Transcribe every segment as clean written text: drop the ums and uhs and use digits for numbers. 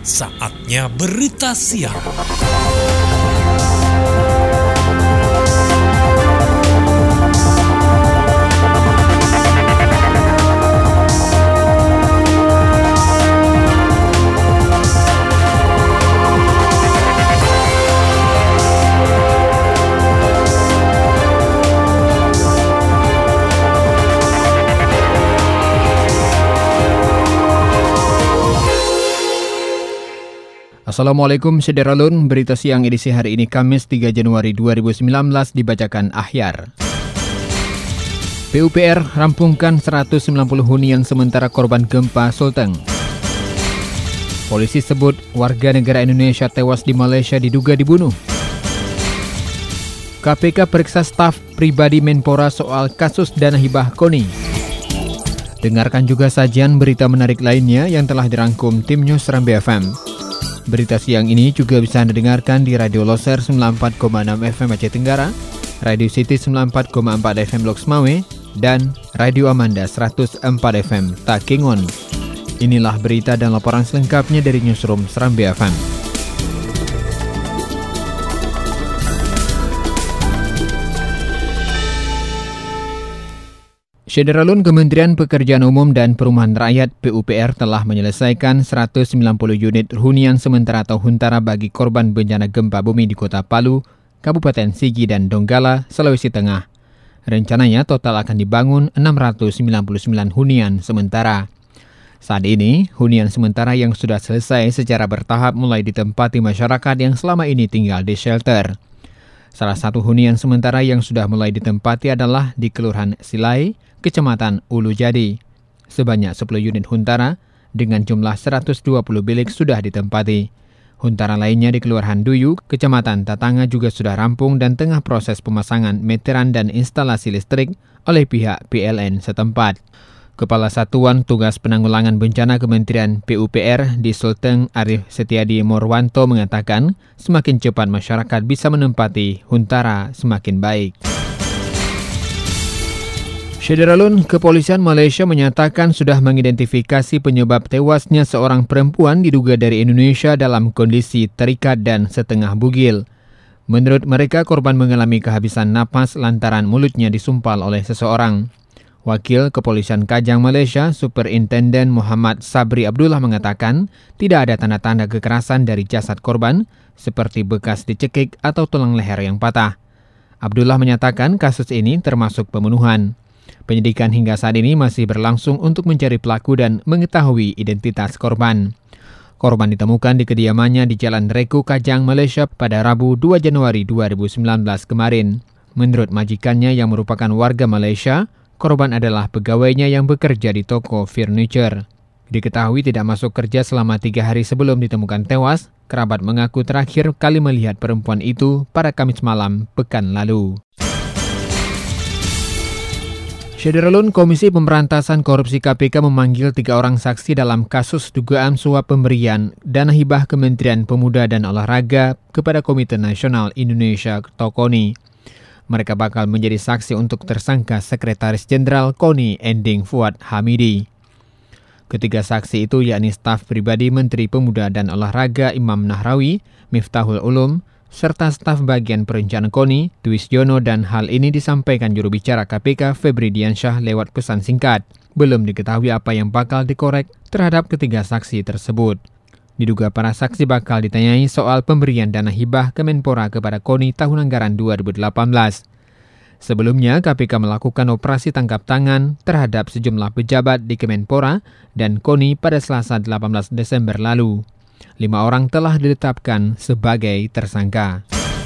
Saatnya berita siang. Assalamualaikum Sederalun, berita siang edisi hari ini Kamis 3 Januari 2019 dibacakan Ahyar. PUPR rampungkan 190 hunian sementara korban gempa Sulteng. Polisi sebut warga negara Indonesia tewas di Malaysia diduga dibunuh. KPK periksa staf pribadi Menpora soal kasus dana hibah KONI. Dengarkan juga sajian berita menarik lainnya yang telah dirangkum tim News Serambi FM. Berita siang ini juga bisa Anda dengarkan di Radio Loser 94,6 FM Aceh Tenggara, Radio City 94,4 FM Loks Mawe, dan Radio Amanda 104 FM Takengon. Inilah berita dan laporan selengkapnya dari Newsroom Serambi FM. Sederalun, Kementerian Pekerjaan Umum dan Perumahan Rakyat PUPR telah menyelesaikan 190 unit hunian sementara atau huntara bagi korban bencana gempa bumi di Kota Palu, Kabupaten Sigi dan Donggala, Sulawesi Tengah. Rencananya total akan dibangun 699 hunian sementara. Saat ini, hunian sementara yang sudah selesai secara bertahap mulai ditempati masyarakat yang selama ini tinggal di shelter. Salah satu hunian sementara yang sudah mulai ditempati adalah di Kelurahan Silai, Kecamatan Ulu Jadi. Sebanyak 10 unit huntara dengan jumlah 120 bilik sudah ditempati. Huntara lainnya di Kelurahan Duyu, Kecamatan Tatanga juga sudah rampung dan tengah proses pemasangan meteran dan instalasi listrik oleh pihak PLN setempat. Kepala Satuan Tugas Penanggulangan Bencana Kementerian PUPR di Sulteng, Arif Setiadi Morwanto mengatakan semakin cepat masyarakat bisa menempati huntara semakin baik. Sederalun, Kepolisian Malaysia menyatakan sudah mengidentifikasi penyebab tewasnya seorang perempuan diduga dari Indonesia dalam kondisi terikat dan setengah bugil. Menurut mereka, korban mengalami kehabisan napas lantaran mulutnya disumpal oleh seseorang. Wakil Kepolisian Kajang Malaysia, Superintenden Muhammad Sabri Abdullah mengatakan tidak ada tanda-tanda kekerasan dari jasad korban seperti bekas dicekik atau tulang leher yang patah. Abdullah menyatakan kasus ini termasuk pembunuhan. Penyidikan hingga saat ini masih berlangsung untuk mencari pelaku dan mengetahui identitas korban. Korban ditemukan di kediamannya di Jalan Reku, Kajang, Malaysia pada Rabu 2 Januari 2019 kemarin. Menurut majikannya yang merupakan warga Malaysia, korban adalah pegawainya yang bekerja di toko furniture. Diketahui tidak masuk kerja selama 3 hari sebelum ditemukan tewas. Kerabat mengaku terakhir kali melihat perempuan itu pada Kamis malam pekan lalu. Sederalun, Komisi Pemberantasan Korupsi KPK memanggil 3 orang saksi dalam kasus dugaan suap pemberian dana hibah Kementerian Pemuda dan Olahraga kepada Komite Nasional Indonesia atau KONI. Mereka bakal menjadi saksi untuk tersangka Sekretaris Jenderal KONI Ending Fuad Hamidi. Ketiga saksi itu yakni staf pribadi Menteri Pemuda dan Olahraga Imam Nahrawi, Miftahul Ulum, serta staf bagian perencanaan KONI, Twisjono, dan hal ini disampaikan juru bicara KPK Febri Diansyah lewat pesan singkat. Belum diketahui apa yang bakal dikorek terhadap ketiga saksi tersebut. Diduga para saksi bakal ditanyai soal pemberian dana hibah Kemenpora kepada KONI tahun anggaran 2018. Sebelumnya, KPK melakukan operasi tangkap tangan terhadap sejumlah pejabat di Kemenpora dan KONI pada Selasa 18 Desember lalu. 5 orang telah ditetapkan sebagai tersangka.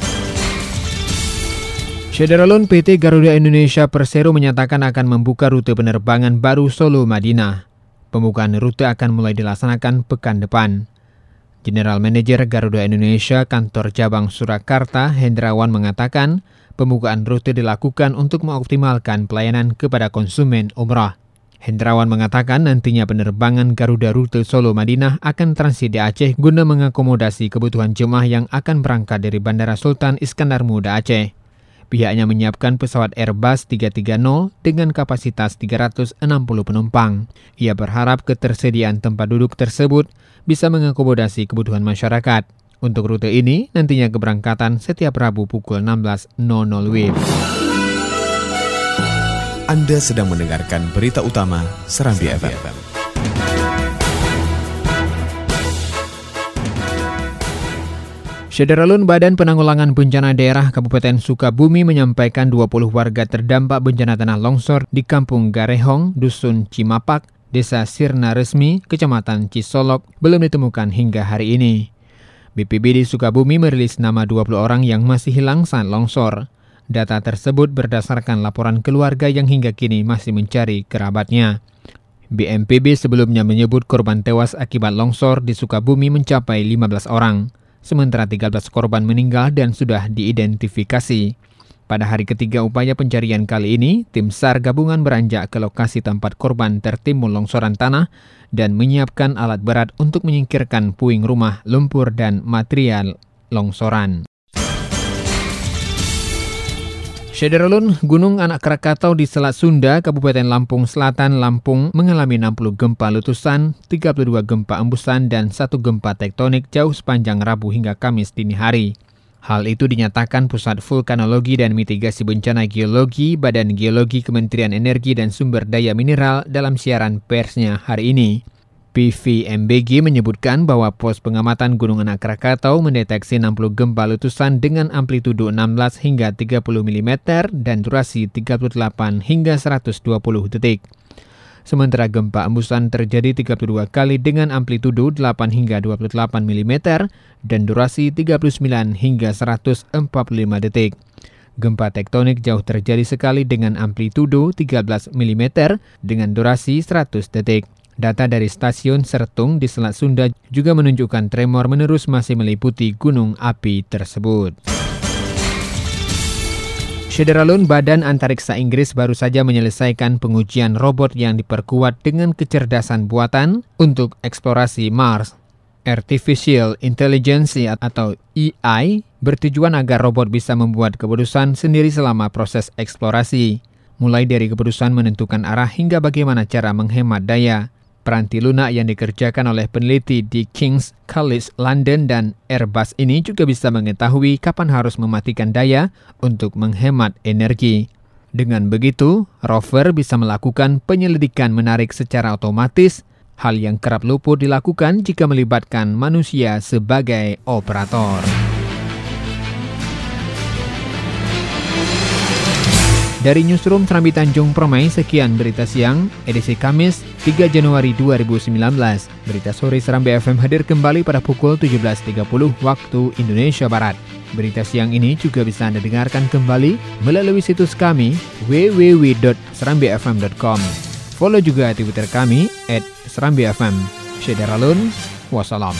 Sederalun, PT Garuda Indonesia Persero menyatakan akan membuka rute penerbangan baru Solo Madinah. Pembukaan rute akan mulai dilaksanakan pekan depan. General Manager Garuda Indonesia Kantor Cabang Surakarta, Hendrawan mengatakan pembukaan rute dilakukan untuk mengoptimalkan pelayanan kepada konsumen umrah. Hendrawan mengatakan nantinya penerbangan Garuda rute Solo Madinah akan transit di Aceh guna mengakomodasi kebutuhan jemaah yang akan berangkat dari Bandara Sultan Iskandar Muda Aceh. Pihaknya menyiapkan pesawat Airbus 330 dengan kapasitas 360 penumpang. Ia berharap ketersediaan tempat duduk tersebut bisa mengakomodasi kebutuhan masyarakat. Untuk rute ini, nantinya keberangkatan setiap Rabu pukul 16.00 WIB. Anda sedang mendengarkan berita utama Serambi FM. Syederalun Badan Penanggulangan Bencana Daerah Kabupaten Sukabumi menyampaikan 20 warga terdampak bencana tanah longsor di Kampung Garehong, Dusun Cimapak, Desa Sirna Resmi, Kecamatan Cisolok belum ditemukan hingga hari ini. BPBD Sukabumi merilis nama 20 orang yang masih hilang saat longsor. Data tersebut berdasarkan laporan keluarga yang hingga kini masih mencari kerabatnya. BNPB sebelumnya menyebut korban tewas akibat longsor di Sukabumi mencapai 15 orang. Sementara 13 korban meninggal dan sudah diidentifikasi. Pada hari ketiga upaya pencarian kali ini, tim SAR gabungan beranjak ke lokasi tempat korban tertimbun longsoran tanah dan menyiapkan alat berat untuk menyingkirkan puing rumah, lumpur, dan material longsoran. Syederalun, Gunung Anak Krakatau di Selat Sunda, Kabupaten Lampung Selatan, Lampung mengalami 60 gempa letusan, 32 gempa embusan, dan 1 gempa tektonik jauh sepanjang Rabu hingga Kamis dini hari. Hal itu dinyatakan Pusat Vulkanologi dan Mitigasi Bencana Geologi Badan Geologi Kementerian Energi dan Sumber Daya Mineral dalam siaran persnya hari ini. PVMBG menyebutkan bahwa pos pengamatan Gunung Anak Krakatau mendeteksi 60 gempa letusan dengan amplitudo 16 hingga 30 mm dan durasi 38 hingga 120 detik. Sementara gempa embusan terjadi 32 kali dengan amplitudo 8 hingga 28 mm dan durasi 39 hingga 145 detik. Gempa tektonik jauh terjadi sekali dengan amplitudo 13 mm dengan durasi 100 detik. Data dari stasiun Sertung di Selat Sunda juga menunjukkan tremor menerus masih meliputi gunung api tersebut. Syederalun, Badan Antariksa Inggris baru saja menyelesaikan pengujian robot yang diperkuat dengan kecerdasan buatan untuk eksplorasi Mars. Artificial Intelligence atau AI bertujuan agar robot bisa membuat keputusan sendiri selama proses eksplorasi, mulai dari keputusan menentukan arah hingga bagaimana cara menghemat daya. Peranti lunak yang dikerjakan oleh peneliti di King's College London dan Airbus ini juga bisa mengetahui kapan harus mematikan daya untuk menghemat energi. Dengan begitu, rover bisa melakukan penyelidikan menarik secara otomatis, hal yang kerap luput dilakukan jika melibatkan manusia sebagai operator. Dari Newsroom Serambi Tanjung Permai, sekian berita siang, edisi Kamis 3 Januari 2019. Berita sore Serambi FM hadir kembali pada pukul 17.30 waktu Indonesia Barat. Berita siang ini juga bisa Anda dengarkan kembali melalui situs kami www.serambifm.com. Follow juga Twitter kami @serambifm. Syederalun, wassalam.